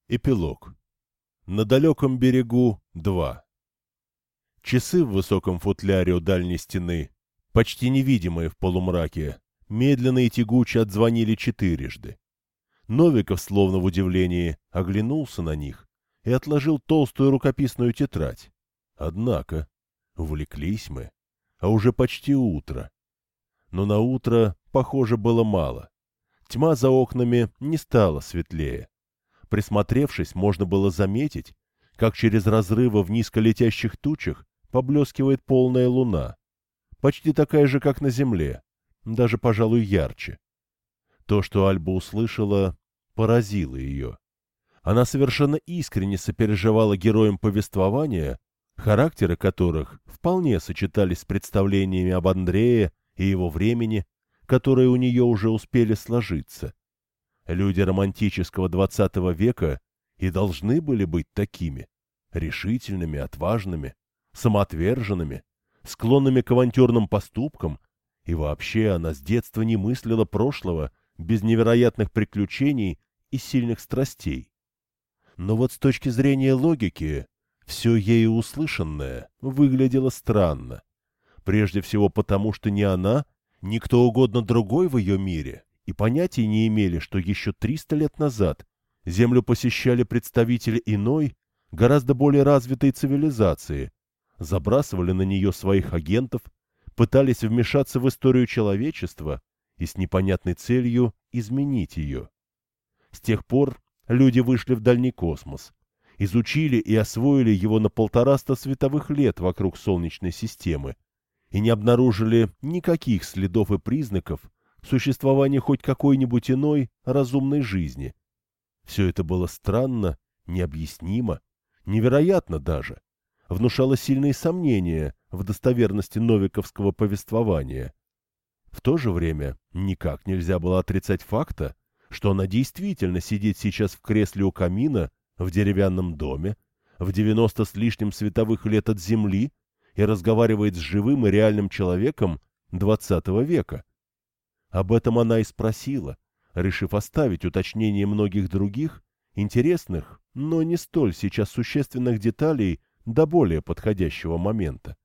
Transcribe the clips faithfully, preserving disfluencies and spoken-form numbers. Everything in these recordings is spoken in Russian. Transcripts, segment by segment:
Эпилог. На далеком берегу два. Часы в высоком футляре у дальней стены, почти невидимые в полумраке, медленно и тягуче отзвонили четырежды. Новиков, словно в удивлении, оглянулся на них и отложил толстую рукописную тетрадь. Однако, увлеклись мы, а уже почти утро. Но на утро, похоже, было мало. Тьма за окнами не стала светлее. Присмотревшись, можно было заметить, как через разрывы в низколетящих тучах поблескивает полная луна, почти такая же, как на земле, даже, пожалуй, ярче. То, что Альба услышала, поразило ее. Она совершенно искренне сопереживала героям повествования, характеры которых вполне сочетались с представлениями об Андрее и его времени, которые у нее уже успели сложиться. Люди романтического двадцатого века и должны были быть такими, решительными, отважными, самоотверженными, склонными к авантюрным поступкам, и вообще она с детства не мыслила прошлого без невероятных приключений и сильных страстей. Но вот с точки зрения логики, все ею услышанное выглядело странно. Прежде всего потому, что ни она, ни кто угодно другой в ее мире и понятия не имели, что еще триста лет назад Землю посещали представители иной, гораздо более развитой цивилизации, забрасывали на нее своих агентов, пытались вмешаться в историю человечества и с непонятной целью изменить ее. С тех пор люди вышли в дальний космос, изучили и освоили его на полтораста световых лет вокруг Солнечной системы и не обнаружили никаких следов и признаков существования хоть какой-нибудь иной разумной жизни. Все это было странно, необъяснимо, невероятно даже, внушало сильные сомнения в достоверности новиковского повествования. В то же время никак нельзя было отрицать факта, что она действительно сидит сейчас в кресле у камина в деревянном доме, в девяносто с лишним световых лет от Земли и разговаривает с живым и реальным человеком двадцатого века. Об этом она и спросила, решив оставить уточнение многих других, интересных, но не столь сейчас существенных деталей до более подходящего момента.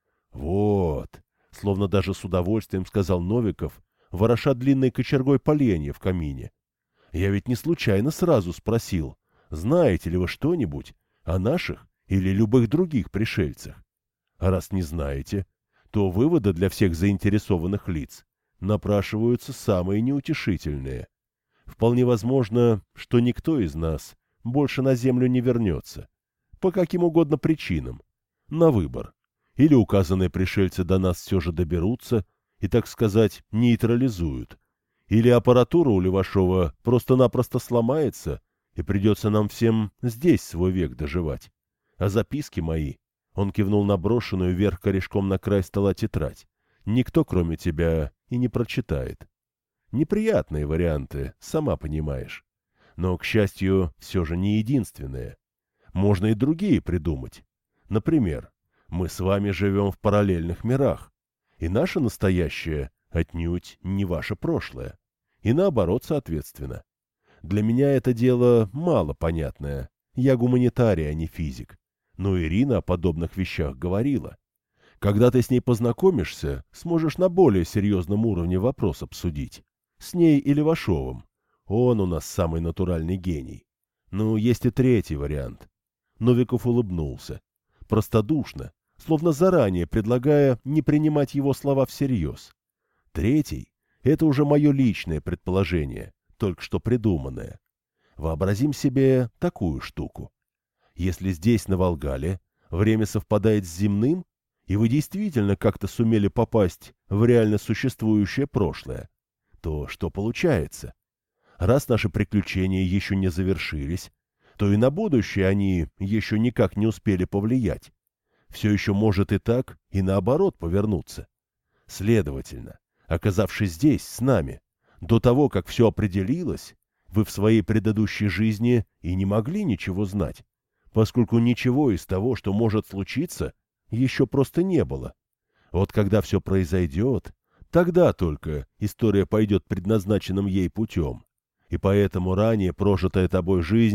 «Вот», — словно даже с удовольствием сказал Новиков, вороша длинной кочергой поленья в камине. «Я ведь не случайно сразу спросил, знаете ли вы что-нибудь о наших или любых других пришельцах? А раз не знаете, то выводы для всех заинтересованных лиц напрашиваются самые неутешительные. Вполне возможно, что никто из нас больше на Землю не вернется. По каким угодно причинам. На выбор. Или указанные пришельцы до нас все же доберутся и, так сказать, нейтрализуют. Или аппаратура у Левашова просто-напросто сломается, и придется нам всем здесь свой век доживать. А записки мои, он кивнул на брошенную вверх корешком на край стола тетрадь, никто, кроме тебя, и не прочитает. Неприятные варианты, сама понимаешь. Но, к счастью, все же не единственные. Можно и другие придумать. Например, мы с вами живем в параллельных мирах, и наше настоящее отнюдь не ваше прошлое. И наоборот, соответственно. Для меня это дело мало понятное. Я гуманитарий, а не физик. Но Ирина о подобных вещах говорила. Когда ты с ней познакомишься, сможешь на более серьезном уровне вопрос обсудить. С ней и Левашовым. Он у нас самый натуральный гений. Ну, есть и третий вариант. Новиков улыбнулся. Простодушно, словно заранее предлагая не принимать его слова всерьез. Третий — это уже мое личное предположение, только что придуманное. Вообразим себе такую штуку. Если здесь, на Волгале, время совпадает с земным, и вы действительно как-то сумели попасть в реально существующее прошлое, то что получается? Раз наши приключения еще не завершились, то и на будущее они еще никак не успели повлиять. Все еще может и так, и наоборот повернуться. Следовательно, оказавшись здесь, с нами, до того, как все определилось, вы в своей предыдущей жизни и не могли ничего знать, поскольку ничего из того, что может случиться, еще просто не было. Вот когда все произойдет, тогда только история пойдет предназначенным ей путем, и поэтому ранее прожитая тобой жизнь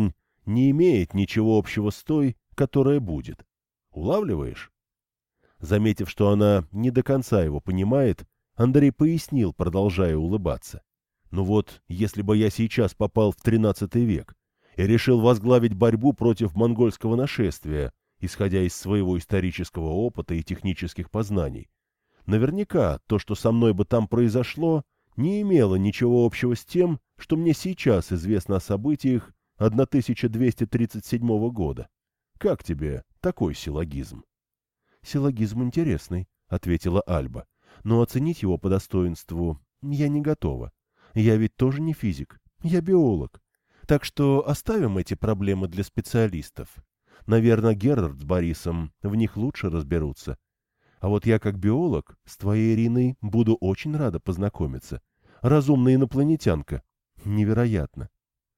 не имеет ничего общего с той, которая будет. Улавливаешь? Заметив, что она не до конца его понимает, Андрей пояснил, продолжая улыбаться. Ну вот, если бы я сейчас попал в тринадцатый век и решил возглавить борьбу против монгольского нашествия, исходя из своего исторического опыта и технических познаний, наверняка то, что со мной бы там произошло, не имело ничего общего с тем, что мне сейчас известно о событиях тысяча двести тридцать седьмого года. Как тебе такой силлогизм? — Силлогизм интересный, — ответила Альба, — но оценить его по достоинству я не готова. Я ведь тоже не физик, я биолог. Так что оставим эти проблемы для специалистов. Наверное, Герард с Борисом в них лучше разберутся. А вот я как биолог с твоей Ириной буду очень рада познакомиться. Разумная инопланетянка. Невероятно.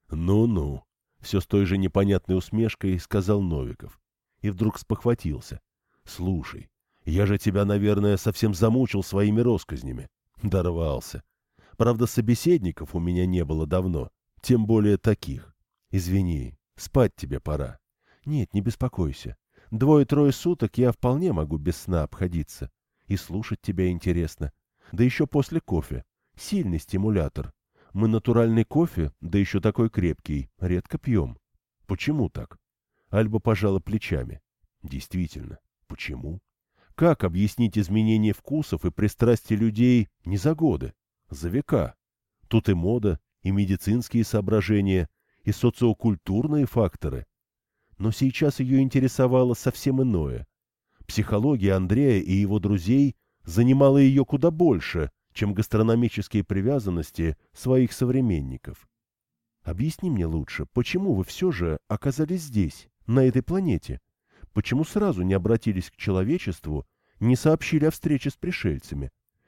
Ну-ну, все с той же непонятной усмешкой сказал Новиков. И вдруг спохватился. Слушай, я же тебя, наверное, совсем замучил своими россказнями. Дорвался. Правда, собеседников у меня не было давно, тем более таких. Извини, спать тебе пора. Нет, не беспокойся. Двое-трое суток я вполне могу без сна обходиться. И слушать тебя интересно. Да еще после кофе. Сильный стимулятор. Мы натуральный кофе, да еще такой крепкий, редко пьем. Почему так? Альба пожала плечами. Действительно, почему? Как объяснить изменение вкусов и пристрастий людей не за годы, за века? Тут и мода, и медицинские соображения, и социокультурные факторы. Но сейчас ее интересовало совсем иное. Психология Андрея и его друзей занимала ее куда больше, чем гастрономические привязанности своих современников. Объясни мне лучше, почему вы все же оказались здесь, на этой планете? Почему сразу не обратились к человечеству, не сообщили о встрече с пришельцами?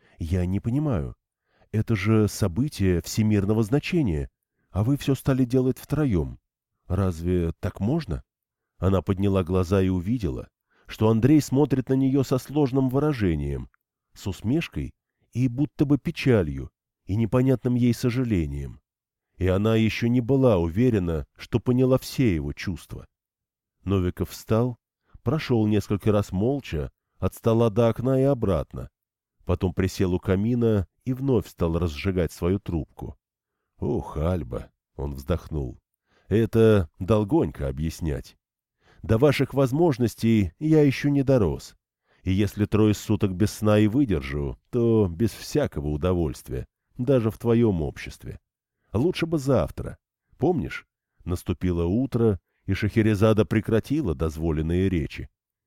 Я не понимаю. Это же событие всемирного значения, а вы все стали делать втроем. Разве так можно? Она подняла глаза и увидела, что Андрей смотрит на нее со сложным выражением, с усмешкой и будто бы печалью, и непонятным ей сожалением. И она еще не была уверена, что поняла все его чувства. Новиков встал, прошел несколько раз молча, от стола до окна и обратно. Потом присел у камина и вновь стал разжигать свою трубку. «Ох, Альба!» — он вздохнул. «Это долгонько объяснять. До ваших возможностей я еще не дорос. И если трое суток без сна и выдержу, то без всякого удовольствия, даже в твоем обществе. Лучше бы завтра. Помнишь, наступило утро, и Шахерезада прекратила дозволенные речи.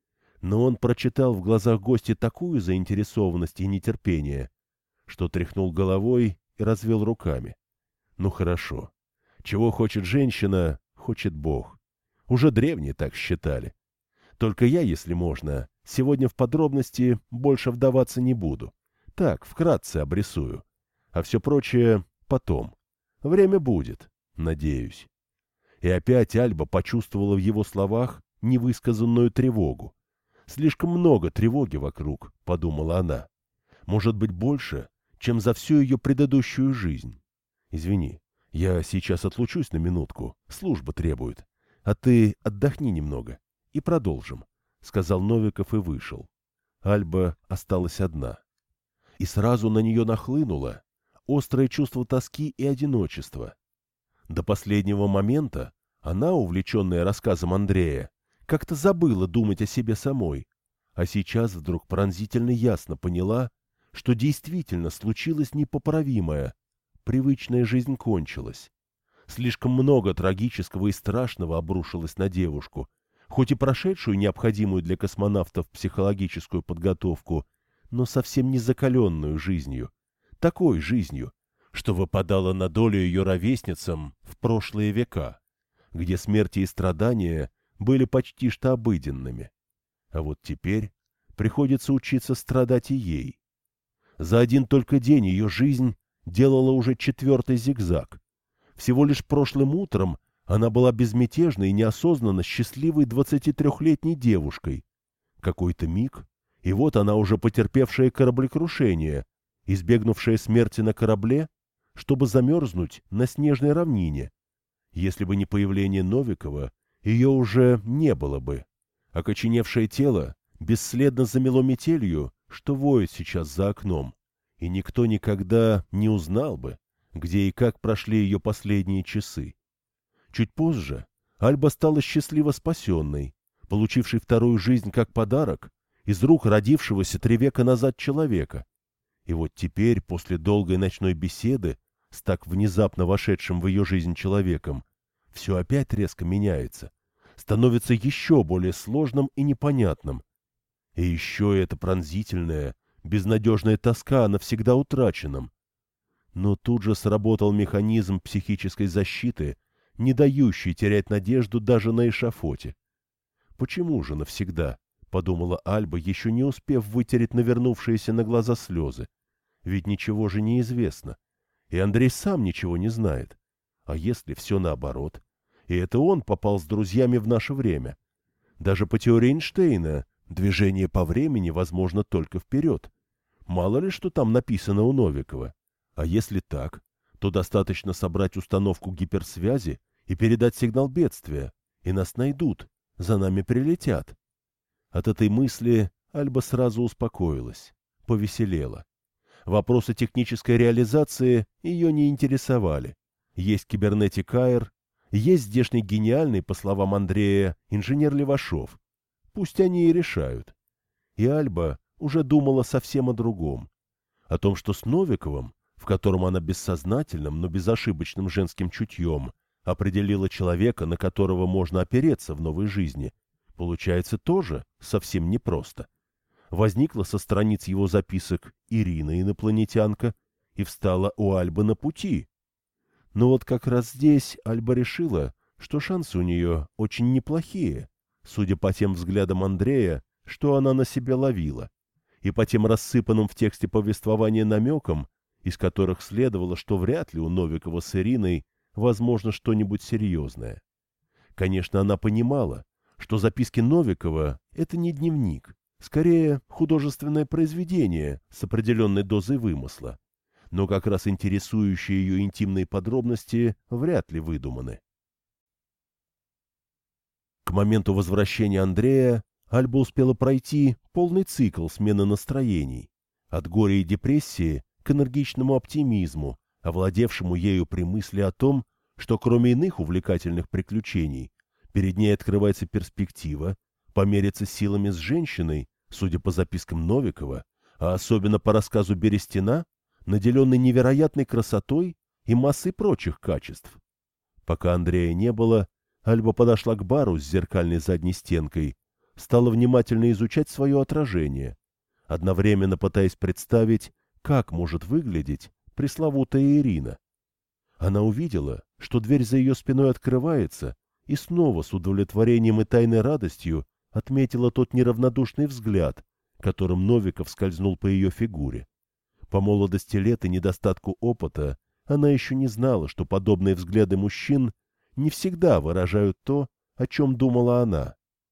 Но он прочитал в глазах гостя такую заинтересованность и нетерпение, что тряхнул головой и развел руками. Ну хорошо. Чего хочет женщина, хочет Бог. Уже древние так считали. Только я, если можно, сегодня в подробности больше вдаваться не буду. Так, вкратце обрисую. А все прочее потом. Время будет, надеюсь. И опять Альба почувствовала в его словах невысказанную тревогу. Слишком много тревоги вокруг, подумала она. Может быть, больше, чем за всю ее предыдущую жизнь. Извини, я сейчас отлучусь на минутку, служба требует. А ты отдохни немного и продолжим, — сказал Новиков и вышел. Альба осталась одна. И сразу на нее нахлынуло острое чувство тоски и одиночества. До последнего момента она, увлеченная рассказом Андрея, как-то забыла думать о себе самой, а сейчас вдруг пронзительно ясно поняла, что действительно случилось непоправимое. Привычная жизнь кончилась. Слишком много трагического и страшного обрушилось на девушку, хоть и прошедшую необходимую для космонавтов психологическую подготовку, но совсем не закаленную жизнью, такой жизнью, что выпадало на долю ее ровесницам в прошлые века, где смерти и страдания были почти что обыденными. А вот теперь приходится учиться страдать и ей. За один только день ее жизнь делала уже четвертый зигзаг. Всего лишь прошлым утром она была безмятежной и неосознанно счастливой двадцатитрёхлетней девушкой. Какой-то миг, и вот она уже потерпевшая кораблекрушение, избегнувшая смерти на корабле, чтобы замерзнуть на снежной равнине. Если бы не появление Новикова, ее уже не было бы. Окоченевшее тело бесследно замело метелью, что воет сейчас за окном, и никто никогда не узнал бы, где и как прошли ее последние часы. Чуть позже Альба стала счастливо спасенной, получившей вторую жизнь как подарок из рук родившегося три века назад человека. И вот теперь, после долгой ночной беседы с так внезапно вошедшим в ее жизнь человеком, все опять резко меняется, становится еще более сложным и непонятным. И еще эта пронзительная, безнадежная тоска о навсегда утраченном. Но тут же сработал механизм психической защиты, не дающий терять надежду даже на эшафоте. «Почему же навсегда?» — подумала Альба, еще не успев вытереть навернувшиеся на глаза слезы. «Ведь ничего же не известно. И Андрей сам ничего не знает. А если все наоборот? И это он попал с друзьями в наше время. Даже по теории Эйнштейна движение по времени возможно только вперед. Мало ли что там написано у Новикова. А если так, то достаточно собрать установку гиперсвязи и передать сигнал бедствия, и нас найдут, за нами прилетят». От этой мысли Альба сразу успокоилась, повеселела. Вопросы технической реализации ее не интересовали. Есть кибернетик Айр, есть здешний гениальный, по словам Андрея, инженер Левашов. Пусть они и решают. И Альба уже думала совсем о другом. О том, что с Новиковым, в котором она бессознательным, но безошибочным женским чутьем определила человека, на которого можно опереться в новой жизни, получается тоже совсем непросто. Возникла со страниц его записок Ирина инопланетянка и встала у Альбы на пути. Но вот как раз здесь Альба решила, что шансы у нее очень неплохие, судя по тем взглядам Андрея, что она на себе ловила, и по тем рассыпанным в тексте повествования намекам, из которых следовало, что вряд ли у Новикова с Ириной возможно что-нибудь серьезное. Конечно, она понимала, что записки Новикова — это не дневник, скорее художественное произведение с определенной дозой вымысла, но как раз интересующие ее интимные подробности вряд ли выдуманы. К моменту возвращения Андрея Альба успела пройти полный цикл смены настроений, от горя и депрессии к энергичному оптимизму, овладевшему ею при мысли о том, что кроме иных увлекательных приключений, перед ней открывается перспектива помериться силами с женщиной, судя по запискам Новикова, а особенно по рассказу Берестина, наделенной невероятной красотой и массой прочих качеств. Пока Андрея не было, Альба подошла к бару с зеркальной задней стенкой, стала внимательно изучать свое отражение, одновременно пытаясь представить, как может выглядеть пресловутая Ирина. Она увидела, что дверь за ее спиной открывается, и снова с удовлетворением и тайной радостью отметила тот неравнодушный взгляд, которым Новиков скользнул по ее фигуре. По молодости лет и недостатку опыта она еще не знала, что подобные взгляды мужчин не всегда выражают то, о чем думала она.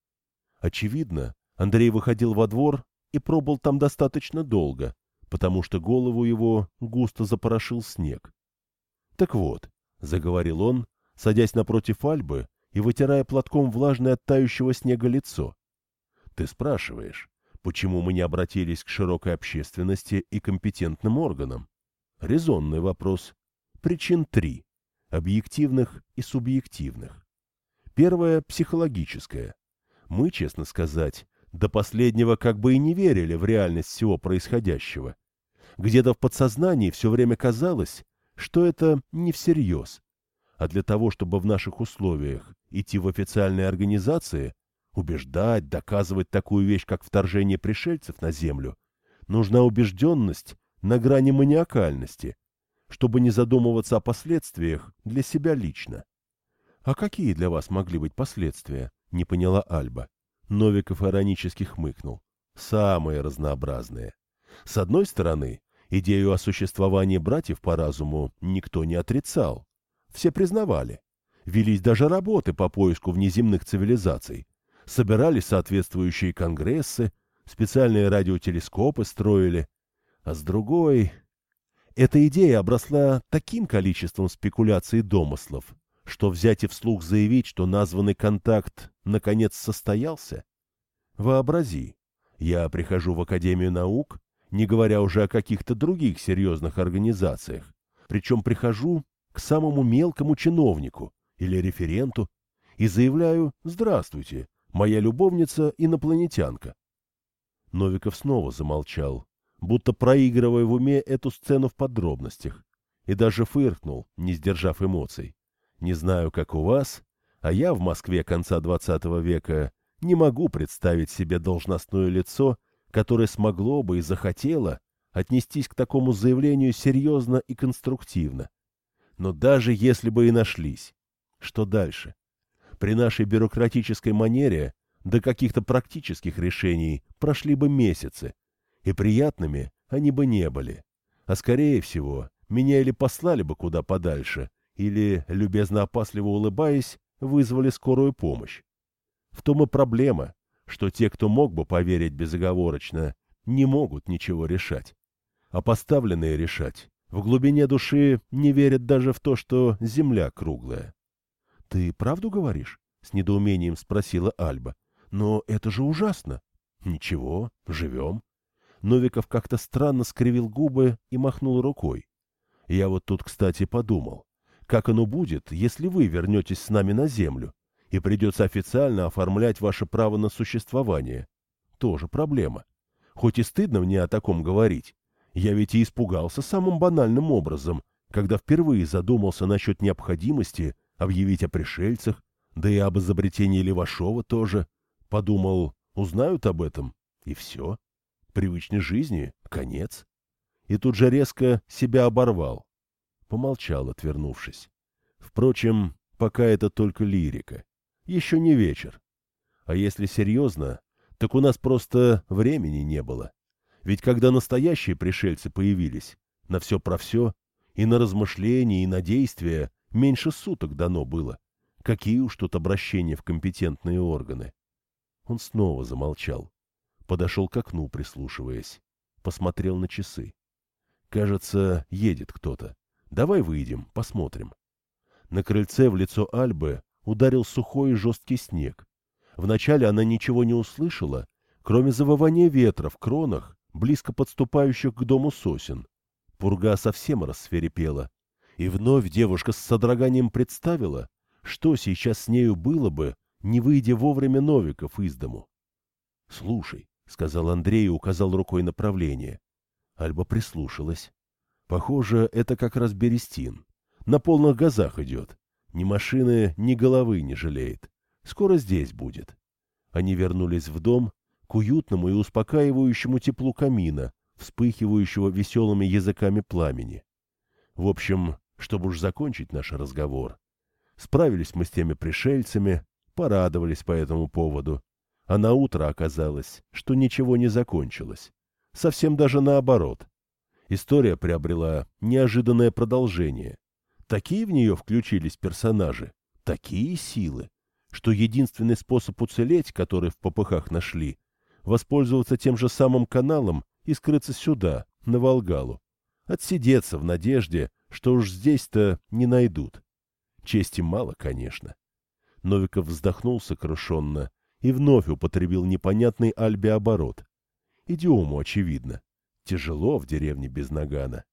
Очевидно, Андрей выходил во двор и пробыл там достаточно долго, потому что голову его густо запорошил снег. «Так вот», — заговорил он, садясь напротив Альбы и вытирая платком влажное от тающего снега лицо. «Ты спрашиваешь, почему мы не обратились к широкой общественности и компетентным органам? Резонный вопрос. Причин три, объективных и субъективных. Первая — психологическая. Мы, честно сказать, до последнего как бы и не верили в реальность всего происходящего. Где-то в подсознании все время казалось, что это не всерьез. А для того, чтобы в наших условиях идти в официальные организации, убеждать, доказывать такую вещь, как вторжение пришельцев на Землю, нужна убежденность на грани маниакальности, чтобы не задумываться о последствиях для себя лично. «А какие для вас могли быть последствия?» — не поняла Альба. Новиков иронически хмыкнул. «Самые разнообразные. С одной стороны, идею о существовании братьев по разуму никто не отрицал. Все признавали. Велись даже работы по поиску внеземных цивилизаций. Собирались соответствующие конгрессы, специальные радиотелескопы строили. А с другой... Эта идея обросла таким количеством спекуляций и домыслов, Что взять и вслух заявить, что названный контакт наконец состоялся? Вообрази, я прихожу в Академию наук, не говоря уже о каких-то других серьезных организациях, причем прихожу к самому мелкому чиновнику или референту и заявляю: «Здравствуйте, моя любовница инопланетянка». Новиков снова замолчал, будто проигрывая в уме эту сцену в подробностях, и даже фыркнул, не сдержав эмоций. Не знаю, как у вас, а я в Москве конца двадцатого века не могу представить себе должностное лицо, которое смогло бы и захотело отнестись к такому заявлению серьезно и конструктивно. Но даже если бы и нашлись, что дальше? При нашей бюрократической манере до каких-то практических решений прошли бы месяцы, и приятными они бы не были. А скорее всего, меня или послали бы куда подальше, или, любезно-опасливо улыбаясь, вызвали скорую помощь. В том и проблема, что те, кто мог бы поверить безоговорочно, не могут ничего решать. А поставленные решать в глубине души не верят даже в то, что земля круглая. — Ты правду говоришь? — с недоумением спросила Альба. — Но это же ужасно. — Ничего, живем. Новиков как-то странно скривил губы и махнул рукой. Я вот тут, кстати, подумал, как оно будет, если вы вернетесь с нами на землю, и придется официально оформлять ваше право на существование. Тоже проблема. Хоть и стыдно мне о таком говорить, я ведь и испугался самым банальным образом, когда впервые задумался насчет необходимости объявить о пришельцах, да и об изобретении Левашова тоже. Подумал, узнают об этом, и все. Привычной жизни конец. И тут же резко себя оборвал. Помолчал, отвернувшись. Впрочем, пока это только лирика. Еще не вечер. А если серьезно, так у нас просто времени не было. Ведь когда настоящие пришельцы появились, на все про все, и на размышления, и на действия меньше суток дано было. Какие уж тут обращения в компетентные органы. Он снова замолчал. Подошел к окну, прислушиваясь. Посмотрел на часы. Кажется, едет кто-то. Давай выйдем, посмотрим. На крыльце в лицо Альбы ударил сухой и жесткий снег. Вначале она ничего не услышала, кроме завывания ветра в кронах, близко подступающих к дому сосен. Пурга совсем рассвирепела. И вновь девушка с содроганием представила, что сейчас с нею было бы, не выйдя вовремя Новиков из дому. — Слушай, — сказал Андрей и указал рукой направление. Альба прислушалась. Похоже, это как раз Берестин. На полных газах идет. Ни машины, ни головы не жалеет. Скоро здесь будет. Они вернулись в дом, к уютному и успокаивающему теплу камина, вспыхивающего веселыми языками пламени. В общем, чтобы уж закончить наш разговор. Справились мы с теми пришельцами, порадовались по этому поводу. А на утро оказалось, что ничего не закончилось. Совсем даже наоборот. История приобрела неожиданное продолжение. Такие в нее включились персонажи, такие силы, что единственный способ уцелеть, который в попыхах нашли, воспользоваться тем же самым каналом и скрыться сюда, на Волгалу. Отсидеться в надежде, что уж здесь-то не найдут. Чести мало, конечно. Новиков вздохнул сокрушенно и вновь употребил непонятный Альбе оборот. Идиому, очевидно. Тяжело в деревне без нагана.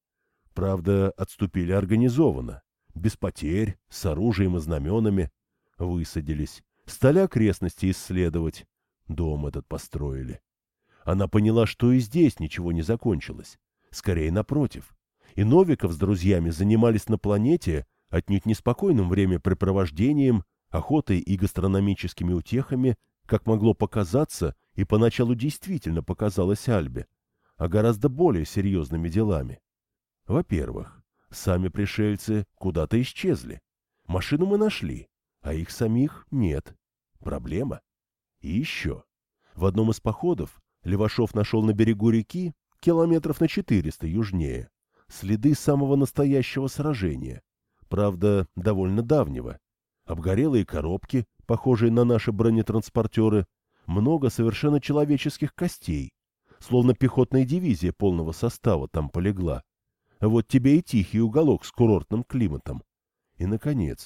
Правда, отступили организованно, без потерь, с оружием и знаменами. Высадились, стали окрестности исследовать. Дом этот построили. Она поняла, что и здесь ничего не закончилось. Скорее, напротив. И Новиков с друзьями занимались на планете отнюдь неспокойным времяпрепровождением, охотой и гастрономическими утехами, как могло показаться и поначалу действительно показалось Альбе, а гораздо более серьезными делами. Во-первых, сами пришельцы куда-то исчезли. Машину мы нашли, а их самих нет. Проблема. И еще. В одном из походов Левашов нашел на берегу реки, километров на четыреста южнее, следы самого настоящего сражения. Правда, довольно давнего. Обгорелые коробки, похожие на наши бронетранспортеры, много совершенно человеческих костей, словно пехотная дивизия полного состава там полегла. Вот тебе и тихий уголок с курортным климатом. И, наконец,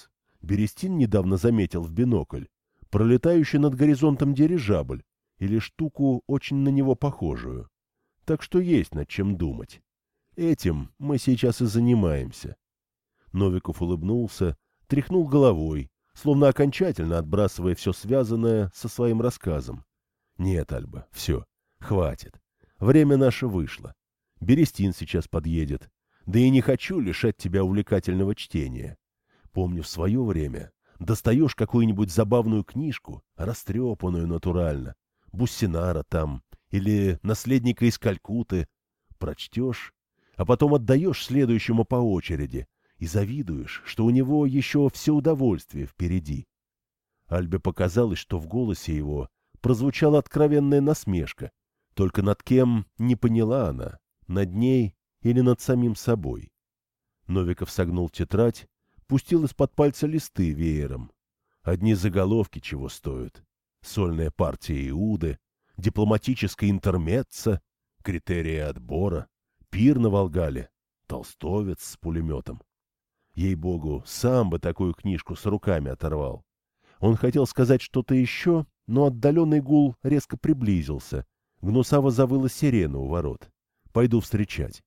Берестин недавно заметил в бинокль пролетающий над горизонтом дирижабль или штуку, очень на него похожую. Так что есть над чем думать. Этим мы сейчас и занимаемся. Новиков улыбнулся, тряхнул головой, словно окончательно отбрасывая все связанное со своим рассказом. Нет, Альба, все, хватит. Время наше вышло. Берестин сейчас подъедет. Да и не хочу лишать тебя увлекательного чтения. Помню, в свое время достаешь какую-нибудь забавную книжку, растрепанную натурально, Буссинара там, или «Наследника из Калькутты», прочтешь, а потом отдаешь следующему по очереди и завидуешь, что у него еще все удовольствие впереди. Альбе показалось, что в голосе его прозвучала откровенная насмешка, только над кем не поняла она, над ней или над самим собой. Новиков согнул тетрадь, пустил из-под пальца листы веером. Одни заголовки чего стоят. Сольная партия Иуды, дипломатическая интермеццо, критерии отбора, пир на Волгале, толстовец с пулеметом. Ей-богу, сам бы такую книжку с руками оторвал. Он хотел сказать что-то еще, но отдаленный гул резко приблизился. Гнусаво завыла сирена у ворот. Пойду встречать.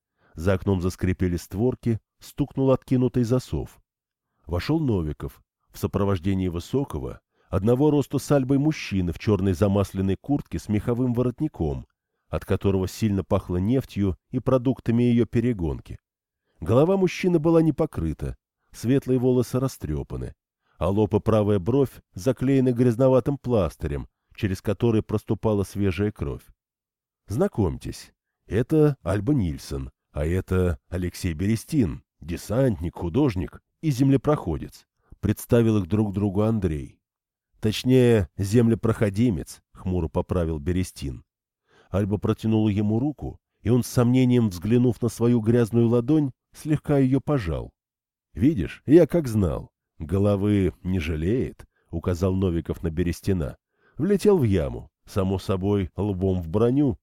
За окном заскрипели створки, стукнул откинутый засов. Вошел Новиков в сопровождении высокого, одного роста с Альбой мужчины в черной замасленной куртке с меховым воротником, от которого сильно пахло нефтью и продуктами ее перегонки. Голова мужчины была не покрыта, светлые волосы растрепаны, а лоб и правая бровь заклеены грязноватым пластырем, через который проступала свежая кровь. Знакомьтесь, это Альба Нильсон, а это Алексей Берестин, десантник, художник и землепроходец. Представил их друг другу Андрей. Точнее, землепроходимец, хмуро поправил Берестин. Альба протянула ему руку, и он с сомнением, взглянув на свою грязную ладонь, слегка ее пожал. «Видишь, я как знал. Головы не жалеет», — указал Новиков на Берестина. «Влетел в яму, само собой, лбом в броню.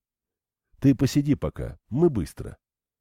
Ты посиди пока, мы быстро».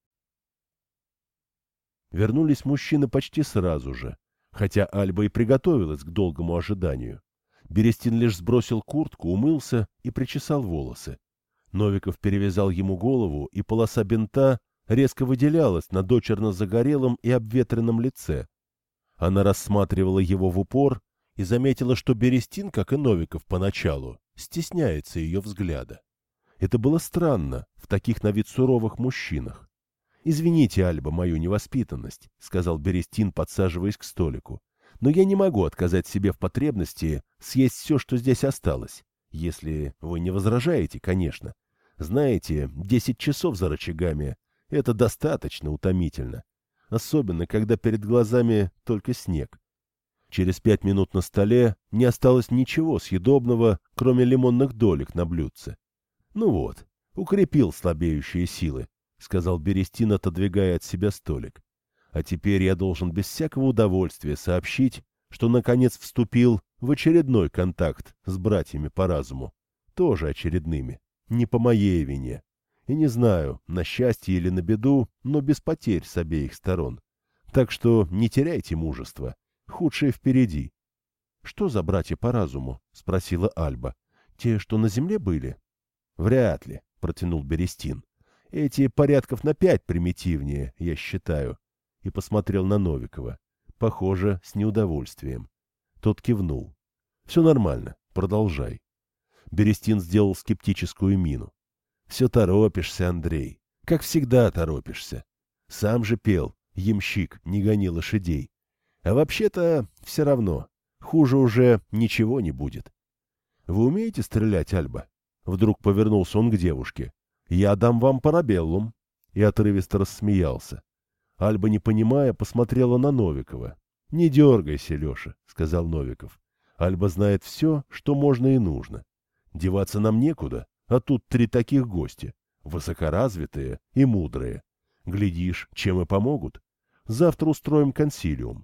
Вернулись мужчины почти сразу же, хотя Альба и приготовилась к долгому ожиданию. Берестин лишь сбросил куртку, умылся и причесал волосы. Новиков перевязал ему голову, и полоса бинта резко выделялась на дочерно загорелом и обветренном лице. Она рассматривала его в упор и заметила, что Берестин, как и Новиков поначалу, стесняется ее взгляда. Это было странно в таких на вид суровых мужчинах. «Извините, Альба, мою невоспитанность», — сказал Берестин, подсаживаясь к столику. «Но я не могу отказать себе в потребности съесть все, что здесь осталось. Если вы не возражаете, конечно. Знаете, десять часов за рычагами — это достаточно утомительно. Особенно, когда перед глазами только снег. Через пять минут на столе не осталось ничего съедобного, кроме лимонных долек на блюдце. Ну вот, укрепил слабеющие силы», — сказал Берестин, отодвигая от себя столик. «А теперь я должен без всякого удовольствия сообщить, что наконец вступил в очередной контакт с братьями по разуму. Тоже очередными, не по моей вине. И не знаю, на счастье или на беду, но без потерь с обеих сторон. Так что не теряйте мужества. Худшее впереди». «Что за братья по разуму?» — спросила Альба. «Те, что на земле были?» «Вряд ли», — протянул Берестин. «Эти порядков на пять примитивнее, я считаю». И посмотрел на Новикова. Похоже, с неудовольствием. Тот кивнул. «Все нормально, продолжай». Берестин сделал скептическую мину. «Все торопишься, Андрей. Как всегда торопишься. Сам же пел, ямщик, не гони лошадей. А вообще-то все равно. Хуже уже ничего не будет. Вы умеете стрелять, Альба?» Вдруг повернулся он к девушке. «Я дам вам парабеллум». И отрывисто рассмеялся. Альба, не понимая, посмотрела на Новикова. «Не дергайся, Леша», — сказал Новиков. «Альба знает все, что можно и нужно. Деваться нам некуда, а тут три таких гостя. Высокоразвитые и мудрые. Глядишь, чем и помогут. Завтра устроим консилиум.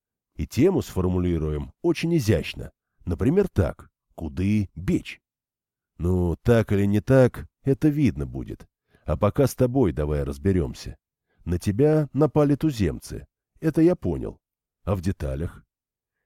И тему сформулируем очень изящно. Например, так. Куды бечь? Ну, так или не так, это видно будет. А пока с тобой давай разберемся. На тебя напали туземцы. Это я понял. А в деталях?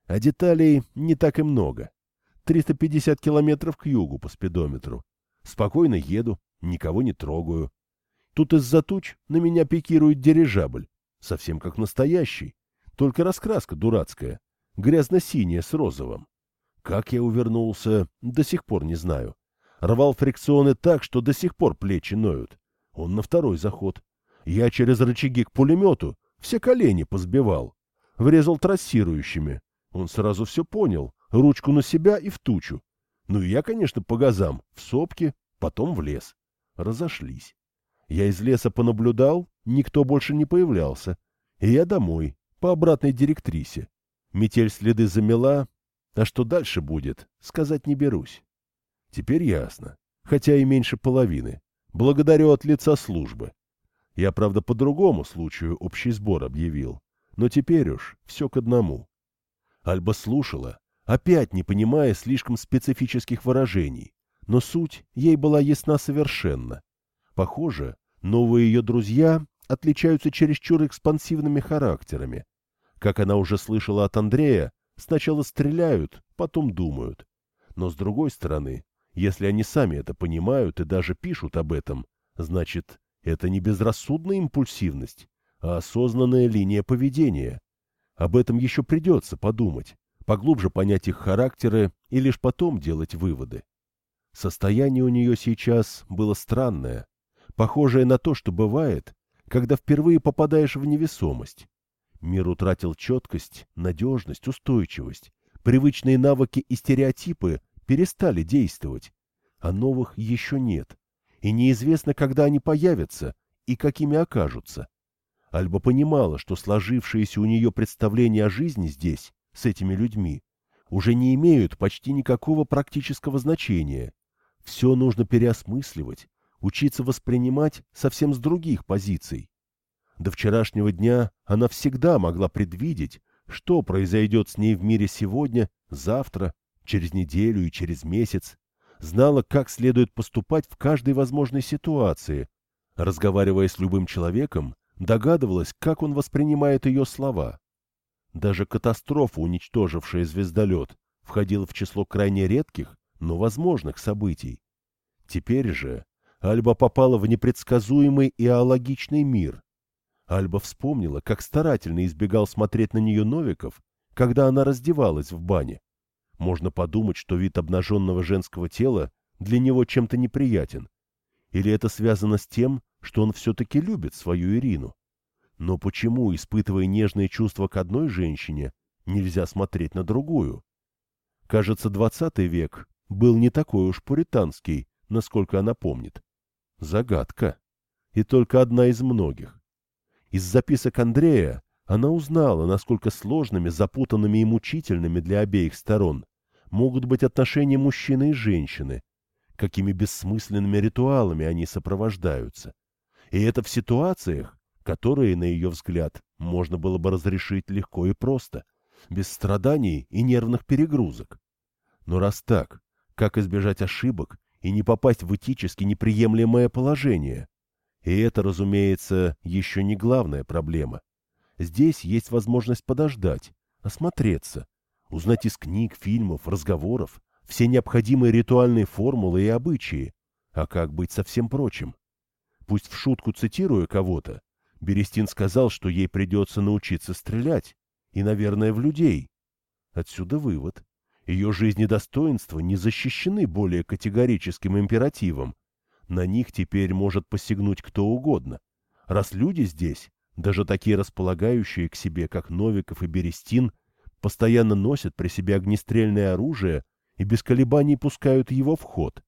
А деталей не так и много. триста пятьдесят километров к югу по спидометру. Спокойно еду, никого не трогаю. Тут из-за туч на меня пикирует дирижабль. Совсем как настоящий. Только раскраска дурацкая. Грязно-синяя с розовым. Как я увернулся, до сих пор не знаю. Рвал фрикционы так, что до сих пор плечи ноют. Он на второй заход. Я через рычаги к пулемету все колени позбивал. Врезал трассирующими. Он сразу все понял. Ручку на себя и в тучу. Ну и я, конечно, по газам. В сопки, потом в лес. Разошлись. Я из леса понаблюдал, никто больше не появлялся. И я домой, по обратной директрисе. Метель следы замела, а что дальше будет, сказать не берусь. Теперь ясно, хотя и меньше половины. Благодарю от лица службы. Я, правда, по другому случаю общий сбор объявил, но теперь уж все к одному. Альба слушала, опять не понимая слишком специфических выражений, но суть ей была ясна совершенно. Похоже, новые ее друзья отличаются чересчур экспансивными характерами. Как она уже слышала от Андрея, сначала стреляют, потом думают. Но с другой стороны, если они сами это понимают и даже пишут об этом, значит, это не безрассудная импульсивность, а осознанная линия поведения. Об этом еще придется подумать, поглубже понять их характеры и лишь потом делать выводы. Состояние у нее сейчас было странное, похожее на то, что бывает, когда впервые попадаешь в невесомость. Мир утратил четкость, надежность, устойчивость. Привычные навыки и стереотипы перестали действовать, а новых еще нет. И неизвестно, когда они появятся и какими окажутся. Альба понимала, что сложившиеся у нее представления о жизни здесь, с этими людьми, уже не имеют почти никакого практического значения. Все нужно переосмысливать, учиться воспринимать совсем с других позиций. До вчерашнего дня она всегда могла предвидеть, что произойдет с ней в мире сегодня, завтра, через неделю и через месяц. Знала, как следует поступать в каждой возможной ситуации. Разговаривая с любым человеком, догадывалась, как он воспринимает ее слова. Даже катастрофа, уничтожившая звездолет, входила в число крайне редких, но возможных событий. Теперь же Альба попала в непредсказуемый и алогичный мир. Альба вспомнила, как старательно избегал смотреть на нее Новиков, когда она раздевалась в бане. Можно подумать, что вид обнаженного женского тела для него чем-то неприятен. Или это связано с тем, что он все-таки любит свою Ирину. Но почему, испытывая нежные чувства к одной женщине, нельзя смотреть на другую? Кажется, двадцатый век был не такой уж пуританский, насколько она помнит. Загадка. И только одна из многих. Из записок Андрея она узнала, насколько сложными, запутанными и мучительными для обеих сторон могут быть отношения мужчины и женщины, какими бессмысленными ритуалами они сопровождаются. И это в ситуациях, которые, на ее взгляд, можно было бы разрешить легко и просто, без страданий и нервных перегрузок. Но раз так, как избежать ошибок и не попасть в этически неприемлемое положение? И это, разумеется, еще не главная проблема. Здесь есть возможность подождать, осмотреться, узнать из книг, фильмов, разговоров все необходимые ритуальные формулы и обычаи. А как быть со всем прочим? Пусть в шутку цитируя кого-то, Берестин сказал, что ей придется научиться стрелять, и, наверное, в людей. Отсюда вывод. Ее жизнь и достоинства не защищены более категорическим императивом. На них теперь может посягнуть кто угодно. Раз люди здесь, даже такие располагающие к себе, как Новиков и Берестин, постоянно носят при себе огнестрельное оружие и без колебаний пускают его в ход.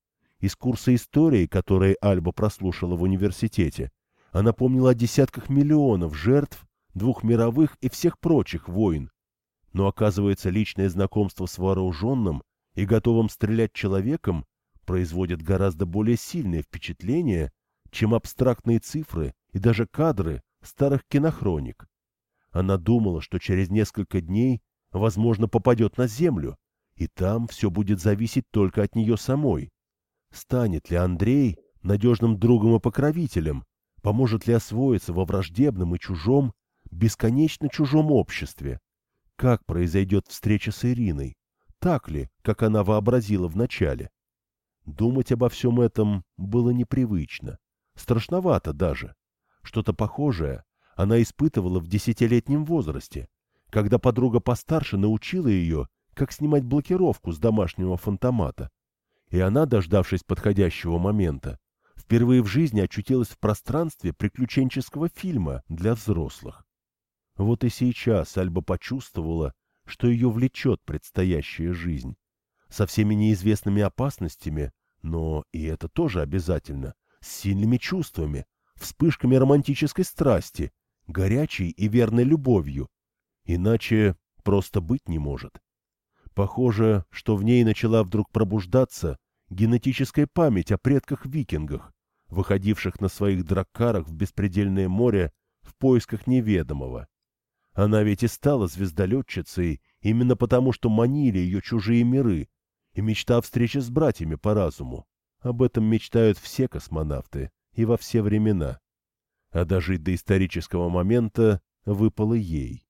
Из курса истории, который Альба прослушала в университете, она помнила о десятках миллионов жертв, двух мировых и всех прочих войн. Но, оказывается, личное знакомство с вооруженным и готовым стрелять человеком производит гораздо более сильное впечатление, чем абстрактные цифры и даже кадры старых кинохроник. Она думала, что через несколько дней, возможно, попадет на Землю, и там все будет зависеть только от нее самой. Станет ли Андрей надежным другом и покровителем, поможет ли освоиться во враждебном и чужом, бесконечно чужом обществе? Как произойдет встреча с Ириной? Так ли, как она вообразила вначале? Думать обо всем этом было непривычно, страшновато даже. Что-то похожее она испытывала в десятилетнем возрасте, когда подруга постарше научила ее, как снимать блокировку с домашнего фантомата. И она, дождавшись подходящего момента, впервые в жизни очутилась в пространстве приключенческого фильма для взрослых. Вот и сейчас Альба почувствовала, что ее влечет предстоящая жизнь, со всеми неизвестными опасностями, но, и это тоже обязательно, с сильными чувствами, вспышками романтической страсти, горячей и верной любовью. Иначе просто быть не может. Похоже, что в ней начала вдруг пробуждаться генетическая память о предках-викингах, выходивших на своих драккарах в беспредельное море в поисках неведомого. Она ведь и стала звездолетчицей именно потому, что манили ее чужие миры, и мечта о встрече с братьями по разуму. Об этом мечтают все космонавты и во все времена. А дожить до исторического момента выпало ей.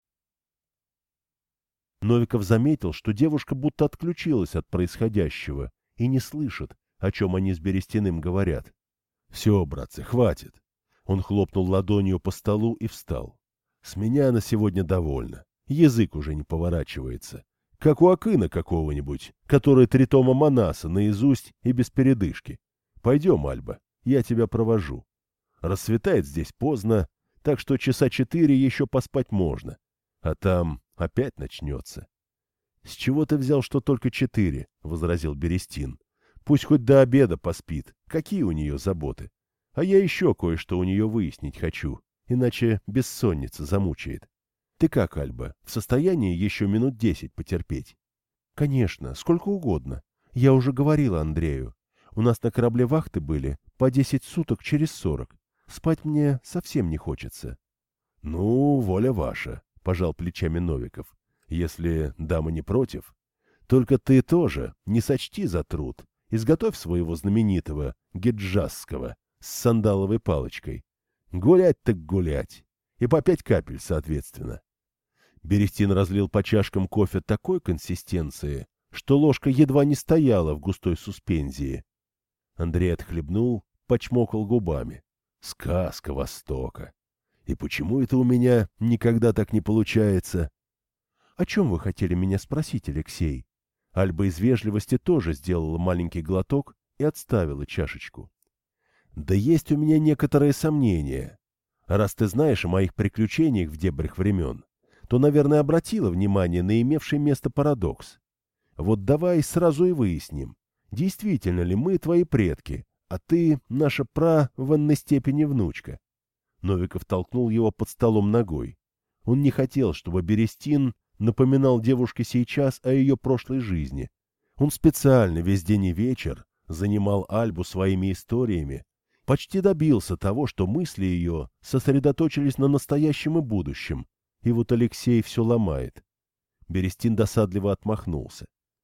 Новиков заметил, что девушка будто отключилась от происходящего и не слышит, о чем они с Берестяным говорят. — Все, братцы, хватит. Он хлопнул ладонью по столу и встал. — С меня на сегодня довольно. Язык уже не поворачивается. Как у Акына какого-нибудь, который три тома Манаса наизусть и без передышки. Пойдем, Альба, я тебя провожу. Рассветает здесь поздно, так что часа четыре еще поспать можно. А там опять начнется. — С чего ты взял, что только четыре? — возразил Берестин. — Пусть хоть до обеда поспит. Какие у нее заботы? А я еще кое-что у нее выяснить хочу, иначе бессонница замучает. Ты как, Альба, в состоянии еще минут десять потерпеть? — Конечно, сколько угодно. Я уже говорила Андрею. У нас на корабле вахты были по десять суток через сорок. Спать мне совсем не хочется. — Ну, воля ваша, — пожал плечами Новиков, — если дама не против. Только ты тоже не сочти за труд. Изготовь своего знаменитого геджасского с сандаловой палочкой. Гулять так гулять. И по пять капель, соответственно. Берестин разлил по чашкам кофе такой консистенции, что ложка едва не стояла в густой суспензии. Андрей отхлебнул, почмокал губами. Сказка Востока. И почему это у меня никогда так не получается? — О чем вы хотели меня спросить, Алексей? Альба из вежливости тоже сделала маленький глоток и отставила чашечку. — Да есть у меня некоторые сомнения. Раз ты знаешь о моих приключениях в дебрях времен, то, наверное, обратила внимание на имевший место парадокс. Вот давай сразу и выясним, действительно ли мы твои предки, а ты наша пра в энной степени внучка. Новиков толкнул его под столом ногой. Он не хотел, чтобы Берестин напоминал девушке сейчас о ее прошлой жизни. Он специально весь день и вечер занимал Альбу своими историями, почти добился того, что мысли ее сосредоточились на настоящем и будущем, и вот Алексей все ломает. Берестин досадливо отмахнулся.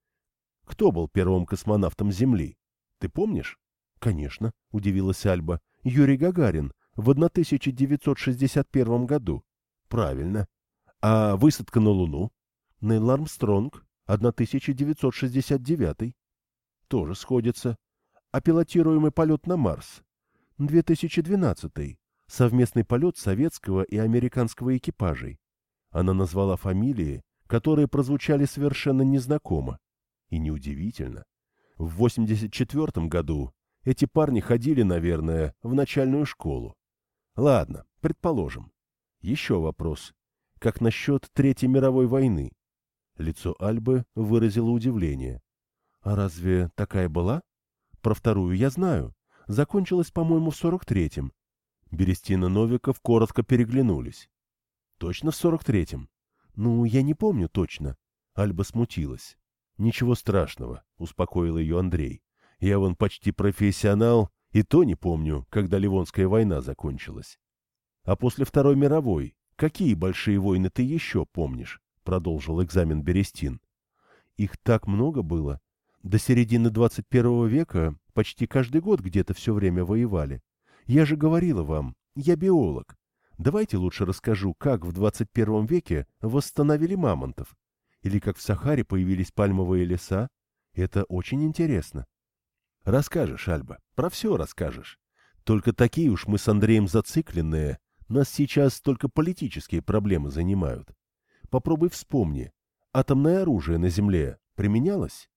— Кто был первым космонавтом Земли? Ты помнишь? — Конечно, — удивилась Альба. — Юрий Гагарин в тысяча девятьсот шестьдесят первом году. — Правильно. А высадка на Луну? — Нейл Армстронг, тысяча девятьсот шестьдесят девятый. — Тоже сходится. А пилотируемый полет на Марс? — две тысячи двенадцатый. Совместный полет советского и американского экипажей. Она назвала фамилии, которые прозвучали совершенно незнакомо. И неудивительно. В восемьдесят четвертом году эти парни ходили, наверное, в начальную школу. Ладно, предположим. Еще вопрос. Как насчет Третьей мировой войны? Лицо Альбы выразило удивление. А разве такая была? Про вторую я знаю. Закончилась, по-моему, в сорок третьем. Берестин и Новиков коротко переглянулись. Точно в сорок третьем? Ну, я не помню точно. Альба смутилась. Ничего страшного, успокоил ее Андрей. Я вон почти профессионал, и то не помню, когда Ливонская война закончилась. А после Второй мировой, какие большие войны ты еще помнишь? Продолжил экзамен Берестин. Их так много было. До середины двадцать первого века почти каждый год где-то все время воевали. Я же говорила вам, я биолог. Давайте лучше расскажу, как в двадцать первом веке восстановили мамонтов. Или как в Сахаре появились пальмовые леса. Это очень интересно. Расскажешь, Альба, про все расскажешь. Только такие уж мы с Андреем зацикленные. Нас сейчас только политические проблемы занимают. Попробуй вспомни. Атомное оружие на Земле применялось?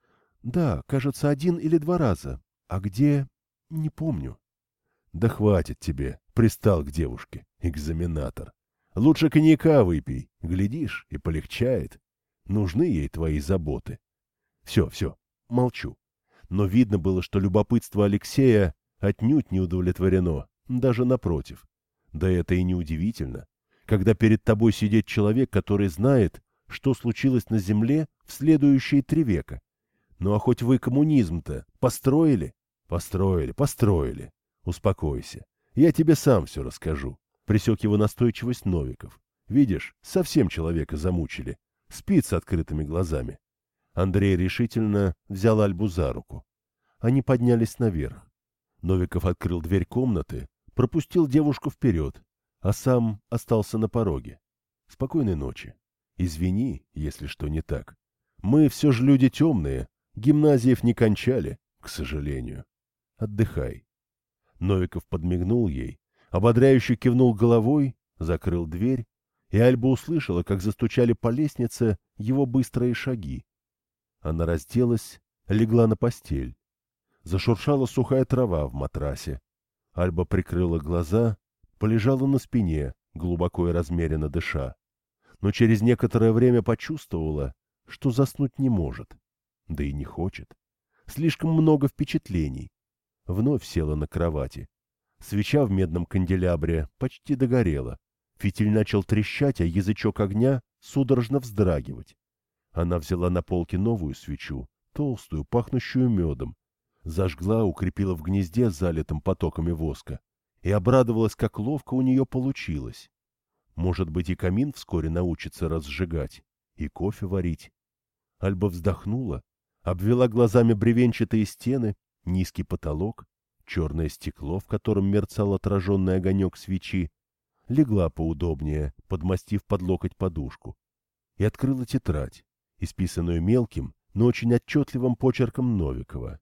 Да, кажется, один или два раза. А где? Не помню. Да хватит тебе, пристал к девушке, экзаменатор. Лучше коньяка выпей, глядишь, и полегчает. Нужны ей твои заботы. Все, все, молчу. Но видно было, что любопытство Алексея отнюдь не удовлетворено, даже напротив. Да это и неудивительно, когда перед тобой сидит человек, который знает, что случилось на Земле в следующие три века. Ну а хоть вы коммунизм-то построили? Построили, построили. Успокойся. Я тебе сам все расскажу. Пресек его настойчивость Новиков. Видишь, совсем человека замучили. Спит с открытыми глазами. Андрей решительно взял Альбу за руку. Они поднялись наверх. Новиков открыл дверь комнаты, пропустил девушку вперед, а сам остался на пороге. Спокойной ночи. Извини, если что не так. Мы все же люди темные, гимназиев не кончали, к сожалению. Отдыхай. Новиков подмигнул ей, ободряюще кивнул головой, закрыл дверь, и Альба услышала, как застучали по лестнице его быстрые шаги. Она разделась, легла на постель. Зашуршала сухая трава в матрасе. Альба прикрыла глаза, полежала на спине, глубоко и размеренно дыша. Но через некоторое время почувствовала, что заснуть не может. Да и не хочет. Слишком много впечатлений. Вновь села на кровати. Свеча в медном канделябре почти догорела. Фитиль начал трещать, а язычок огня судорожно вздрагивать. Она взяла на полке новую свечу, толстую, пахнущую медом. Зажгла, укрепила в гнезде, залитым потоками воска. И обрадовалась, как ловко у нее получилось. Может быть, и камин вскоре научится разжигать, и кофе варить. Альба вздохнула, обвела глазами бревенчатые стены, низкий потолок, черное стекло, в котором мерцал отраженный огонек свечи, легла поудобнее, подмастив под локоть подушку, и открыла тетрадь, исписанную мелким, но очень отчетливым почерком Новикова.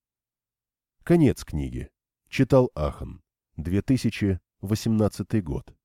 Конец книги. Читал Ахан. две тысячи восемнадцатый год.